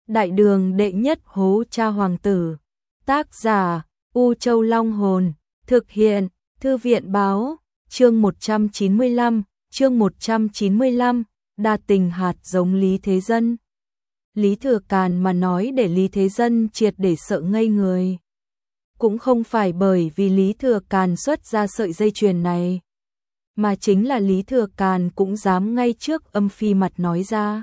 Đại đường đệ nhất hố cha hoàng tử. Tác giả U Châu Long Hồn. Thực hiện Thư viện Báo. Chương 195. Đa tình hạt giống Lý Thế Dân. Lý Thừa Càn mà nói để Lý Thế Dân triệt để sợ ngây người. Cũng không phải bởi vì Lý Thừa Càn xuất ra sợi dây chuyền này, mà chính là Lý Thừa Càn cũng dám ngay trước Âm Phi mặt nói ra.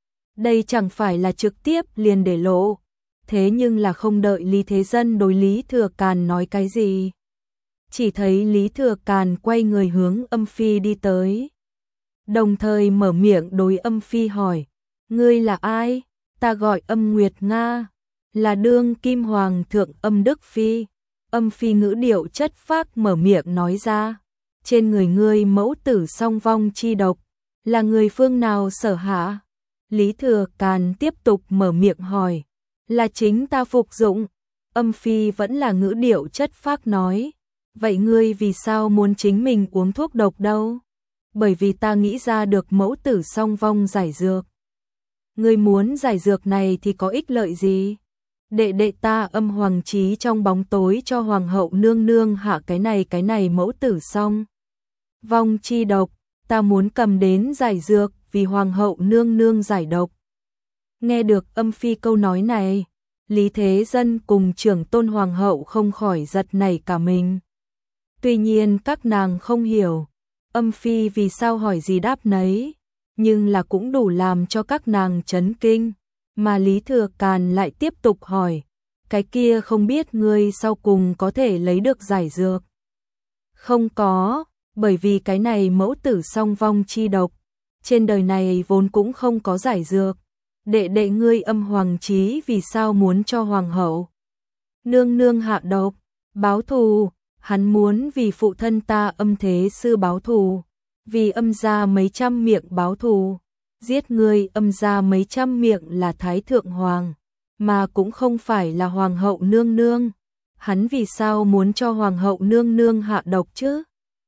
Đây chẳng phải là trực tiếp liền để lộ, thế nhưng là không đợi Lý Thế Dân đối Lý Thừa Càn nói cái gì. Chỉ thấy Lý Thừa Càn quay người hướng Âm Phi đi tới. Đồng thời mở miệng đối Âm Phi hỏi, ngươi là ai? Ta gọi Âm Nguyệt Nga, là đương kim hoàng thượng Âm Đức Phi. Âm Phi ngữ điệu chất phác mở miệng nói ra, trên người ngươi mẫu tử song vong chi độc, là người phương nào sở hạ? Lý Thừa Càn tiếp tục mở miệng hỏi, là chính ta phục dụng. Âm Phi vẫn là ngữ điệu chất phác nói, vậy ngươi vì sao muốn chính mình uống thuốc độc đâu? Bởi vì ta nghĩ ra được mẫu tử song vong giải dược. Ngươi muốn giải dược này thì có ích lợi gì? Đệ đệ ta Âm Hoàng Chí trong bóng tối cho hoàng hậu nương nương hạ cái này mẫu tử song vong chi độc, ta muốn cầm đến giải dược vì hoàng hậu nương nương giải độc. Nghe được Âm Phi câu nói này, Lý Thế Dân cùng trưởng tôn hoàng hậu không khỏi giật nảy cả mình. Tuy nhiên các nàng không hiểu Âm Phi vì sao hỏi gì đáp nấy, nhưng là cũng đủ làm cho các nàng chấn kinh. Mà Lý Thừa Càn lại tiếp tục hỏi, cái kia không biết ngươi sau cùng có thể lấy được giải dược? Không có, bởi vì cái này mẫu tử song vong chi độc, trên đời này vốn cũng không có giải dược. Đệ đệ ngươi Âm Hoàng Chí vì sao muốn cho hoàng hậu nương nương hạ độc? Báo thù, hắn muốn vì phụ thân ta Âm Thế Sư báo thù, vì Âm gia mấy trăm miệng báo thù. Giết ngươi Âm gia mấy trăm miệng là Thái Thượng Hoàng, mà cũng không phải là Hoàng hậu nương nương. Hắn vì sao muốn cho Hoàng hậu nương nương hạ độc chứ?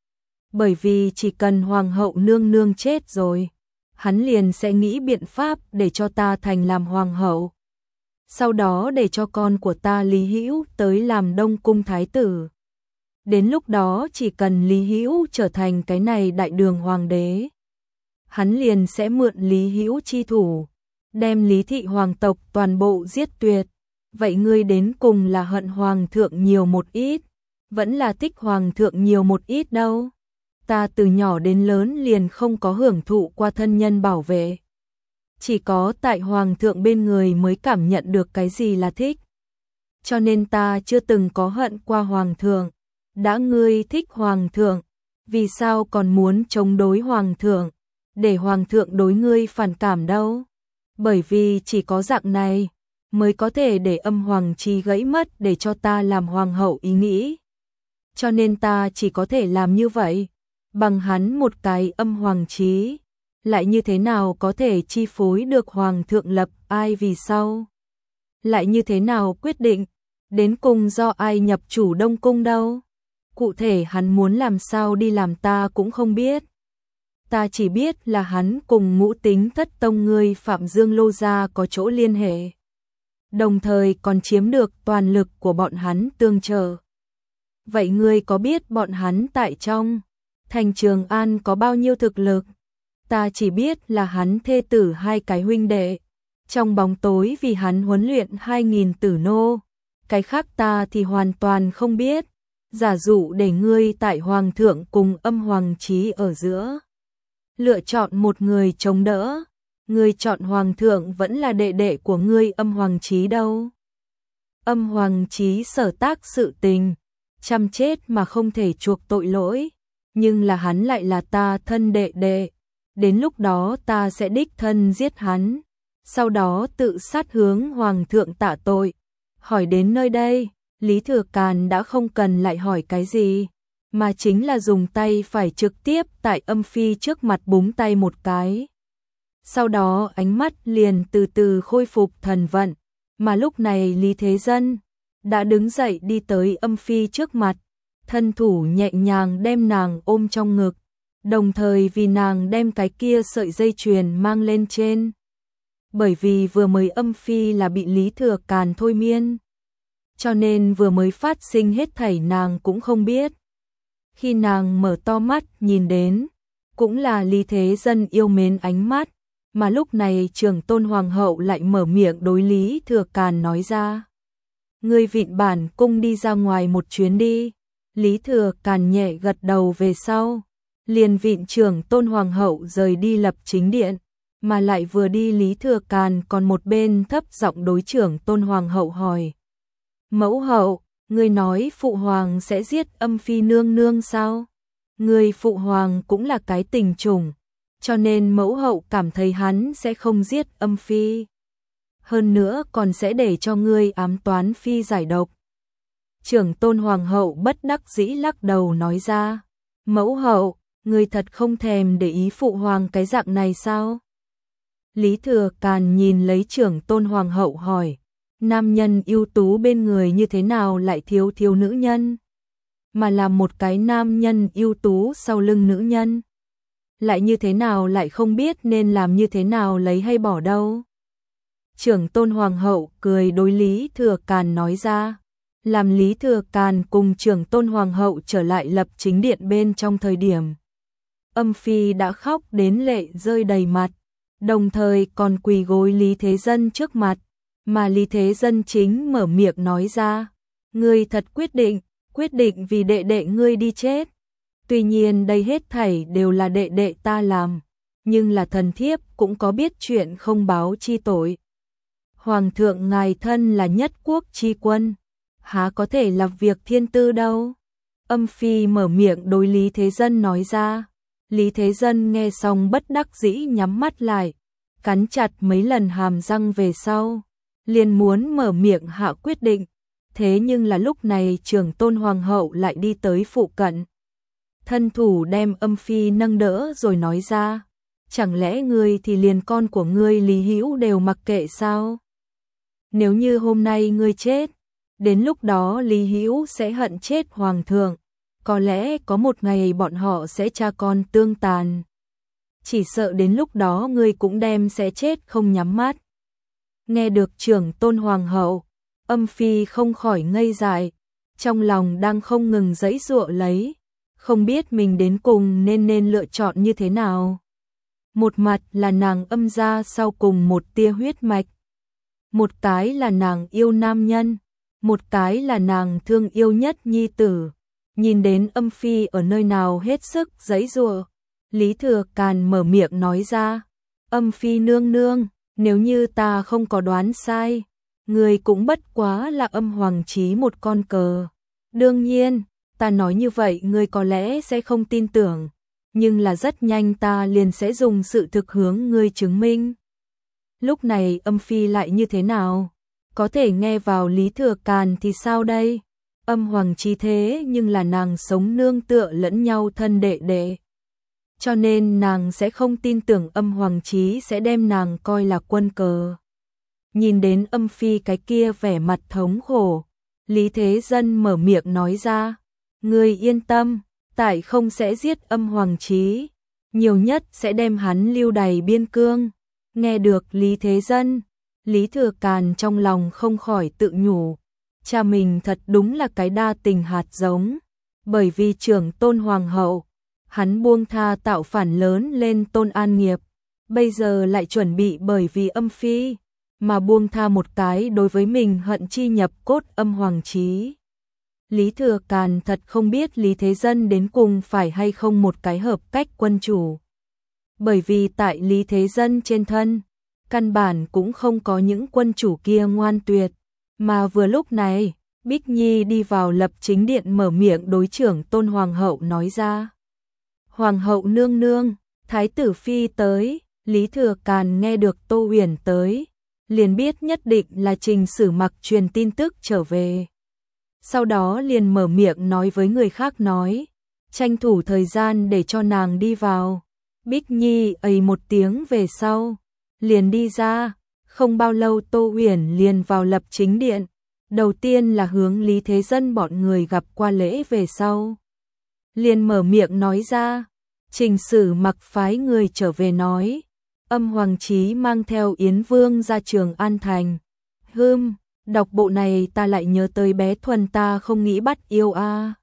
Bởi vì chỉ cần Hoàng hậu nương nương chết rồi, hắn liền sẽ nghĩ biện pháp để cho ta thành làm Hoàng hậu. Sau đó để cho con của ta Lý Hữu tới làm Đông Cung Thái tử. Đến lúc đó chỉ cần Lý Hữu trở thành cái này đại đường hoàng đế, hắn liền sẽ mượn Lý Hữu chi thủ, đem Lý thị hoàng tộc toàn bộ giết tuyệt. Vậy ngươi đến cùng là hận hoàng thượng nhiều một ít, vẫn là thích hoàng thượng nhiều một ít đâu? Ta từ nhỏ đến lớn liền không có hưởng thụ qua thân nhân bảo vệ. Chỉ có tại hoàng thượng bên người mới cảm nhận được cái gì là thích. Cho nên ta chưa từng có hận qua hoàng thượng. Đã ngươi thích hoàng thượng, vì sao còn muốn chống đối hoàng thượng, để hoàng thượng đối ngươi phản cảm đâu? Bởi vì chỉ có dạng này mới có thể để Âm Hoàng Chí gãy mất để cho ta làm hoàng hậu ý nghĩ. Cho nên ta chỉ có thể làm như vậy. Bằng hắn một cái Âm Hoàng Chí, lại như thế nào có thể chi phối được hoàng thượng lập ai vì sao? Lại như thế nào quyết định đến cùng do ai nhập chủ Đông Cung đâu? Cụ thể hắn muốn làm sao đi làm ta cũng không biết. Ta chỉ biết là hắn cùng Ngũ Tính Thất Tông ngươi Phạm Dương Lô gia có chỗ liên hệ, đồng thời còn chiếm được toàn lực của bọn hắn tương trợ. Vậy ngươi có biết bọn hắn tại trong thành Trường An có bao nhiêu thực lực? Ta chỉ biết là hắn thê tử hai cái huynh đệ, trong bóng tối vì hắn huấn luyện 2000 tử nô, cái khác ta thì hoàn toàn không biết. Giả dụ để ngươi tại hoàng thượng cùng Âm Hoàng Chí ở giữa lựa chọn một người chống đỡ, ngươi chọn hoàng thượng vẫn là đệ đệ của ngươi Âm Hoàng Chí đâu? Âm Hoàng Chí sở tác sự tình, chăm chết mà không thể chuộc tội lỗi, nhưng là hắn lại là ta thân đệ đệ. Đến lúc đó ta sẽ đích thân giết hắn, sau đó tự sát hướng hoàng thượng tạ tội. Hỏi đến nơi đây, Lý Thừa Càn đã không cần lại hỏi cái gì, mà chính là dùng tay phải trực tiếp tại Âm Phi trước mặt búng tay một cái. Sau đó ánh mắt liền từ từ khôi phục thần vận, mà lúc này Lý Thế Dân đã đứng dậy đi tới Âm Phi trước mặt, thân thủ nhẹ nhàng đem nàng ôm trong ngực, đồng thời vì nàng đem cái kia sợi dây chuyền mang lên trên bởi vì vừa mới âm phi là bị Lý Thừa Càn thôi miên. Cho nên vừa mới phát sinh hết thảy nàng cũng không biết. Khi nàng mở to mắt nhìn đến, cũng là Lý Thế Dân yêu mến ánh mắt, mà lúc này Trưởng Tôn Hoàng hậu lại mở miệng đối Lý Thừa Càn nói ra. Ngươi vịn bản cung đi ra ngoài một chuyến đi. Lý Thừa Càn nhẹ gật đầu về sau, liền vịn Trưởng Tôn Hoàng hậu rời đi lập chính điện, mà lại vừa đi Lý Thừa Càn còn một bên thấp giọng đối Trưởng Tôn Hoàng hậu hỏi. Mẫu hậu, ngươi nói phụ hoàng sẽ giết âm phi nương nương sao? Ngươi phụ hoàng cũng là cái tình trùng, cho nên mẫu hậu cảm thấy hắn sẽ không giết âm phi. Hơn nữa còn sẽ để cho ngươi ám toán phi giải độc. Trưởng Tôn Hoàng hậu bất đắc dĩ lắc đầu nói ra. Mẫu hậu, ngươi thật không thèm để ý phụ hoàng cái dạng này sao? Lý Thừa Càn nhìn lấy Trưởng Tôn Hoàng hậu hỏi. Nam nhân ưu tú bên người như thế nào lại thiếu nữ nhân? Mà là một cái nam nhân ưu tú sau lưng nữ nhân. Lại như thế nào lại không biết nên làm như thế nào lấy hay bỏ đâu? Trưởng Tôn Hoàng hậu cười đối Lý Thừa Càn nói ra. Làm Lý Thừa Càn cùng Trưởng Tôn Hoàng hậu trở lại lập chính điện bên trong thời điểm. Âm phi đã khóc đến lệ rơi đầy mặt, đồng thời còn quỳ gối Lý Thế Dân trước mặt, mà Lý Thế Dân chính mở miệng nói ra. Ngươi thật quyết định vì đệ đệ ngươi đi chết. Tuy nhiên đây hết thảy đều là đệ đệ ta làm, nhưng là thần thiếp cũng có biết chuyện không báo chi tội. Hoàng thượng ngài thân là nhất quốc chi quân, há có thể làm việc thiên tư đâu. Âm phi mở miệng đối Lý Thế Dân nói ra. Lý Thế Dân nghe xong bất đắc dĩ nhắm mắt lại, cắn chặt mấy lần hàm răng về sau, liền muốn mở miệng hạ quyết định. Thế nhưng là lúc này Trưởng Tôn Hoàng hậu lại đi tới phụ cận. Thân thủ đem âm phi nâng đỡ rồi nói ra. Chẳng lẽ ngươi thì liền con của ngươi Lý Hữu đều mặc kệ sao? Nếu như hôm nay ngươi chết, đến lúc đó Lý Hữu sẽ hận chết Hoàng thượng. Có lẽ có một ngày bọn họ sẽ cha con tương tàn. Chỉ sợ đến lúc đó ngươi cũng đem sẽ chết không nhắm mắt. Nghe được Trưởng Tôn Hoàng hậu, âm phi không khỏi ngây dại, trong lòng đang không ngừng giãy giụa lấy, không biết mình đến cùng nên lựa chọn như thế nào. Một mặt là nàng âm gia sau cùng một tia huyết mạch, một cái là nàng yêu nam nhân, một cái là nàng thương yêu nhất nhi tử. Nhìn đến âm phi ở nơi nào hết sức giãy giụa, Lý Thừa Càn mở miệng nói ra. Âm phi nương nương, nếu như ta không có đoán sai, người cũng bất quá là âm hoàng chí một con cờ. Đương nhiên, ta nói như vậy người có lẽ sẽ không tin tưởng, nhưng là rất nhanh ta liền sẽ dùng sự thực hướng ngươi chứng minh. Lúc này âm phi lại như thế nào? Có thể nghe vào Lý Thừa Càn thì sao đây? Âm hoàng chí thế nhưng là nàng sống nương tựa lẫn nhau thân đệ đệ. Cho nên nàng sẽ không tin tưởng âm hoàng chí sẽ đem nàng coi là quân cờ. Nhìn đến âm phi cái kia vẻ mặt thống khổ, Lý Thế Dân mở miệng nói ra. Ngươi yên tâm, tại không sẽ giết âm hoàng chí, nhiều nhất sẽ đem hắn lưu đày biên cương. Nghe được Lý Thế Dân, Lý Thừa Càn trong lòng không khỏi tự nhủ. Cha mình thật đúng là cái đa tình hạt giống, bởi vì Trưởng Tôn Hoàng hậu, hắn buông tha tạo phản lớn lên Tôn An Nghiệp, bây giờ lại chuẩn bị bởi vì âm phi, mà buông tha một cái đối với mình hận chi nhập cốt âm hoàng chí. Lý Thừa Càn thật không biết Lý Thế Dân đến cùng phải hay không một cái hợp cách quân chủ. Bởi vì tại Lý Thế Dân trên thân, căn bản cũng không có những quân chủ kia ngoan tuyệt. Mà vừa lúc này, Bích Nhi đi vào lập chính điện mở miệng đối Trưởng Tôn Hoàng hậu nói ra. Hoàng hậu nương nương, Thái tử Phi tới. Lý Thừa Càn nghe được Tô Huyền tới, liền biết nhất định là Trình Sử Mặc truyền tin tức trở về. Sau đó liền mở miệng nói với người khác nói, tranh thủ thời gian để cho nàng đi vào. Bích Nhi ầy một tiếng về sau, liền đi ra. Không bao lâu Tô Huyền liền vào lập chính điện, đầu tiên là hướng Lý Thế Dân bọn người gặp qua lễ về sau. Liền mở miệng nói ra, Trình Sử Mặc phái người trở về nói, Âm Hoàng Chí mang theo Yến Vương ra Trường An Thành. Đọc bộ này ta lại nhớ tới bé Thuần ta không nghĩ bắt yêu a.